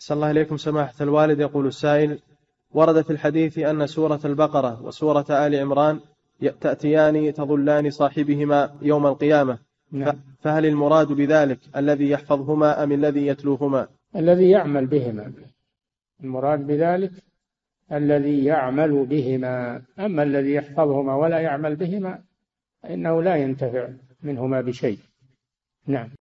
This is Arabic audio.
صلى الله عليكم سماحة الوالد. يقول السائل: ورد في الحديث أن سورة البقرة وسورة آل عمران تأتيان تظلان صاحبهما يوم القيامة. نعم. فهل المراد بذلك الذي يحفظهما أم الذي يتلوهما؟ الذي يعمل بهما، المراد بذلك الذي يعمل بهما، أما الذي يحفظهما ولا يعمل بهما إنه لا ينتفع منهما بشيء. نعم.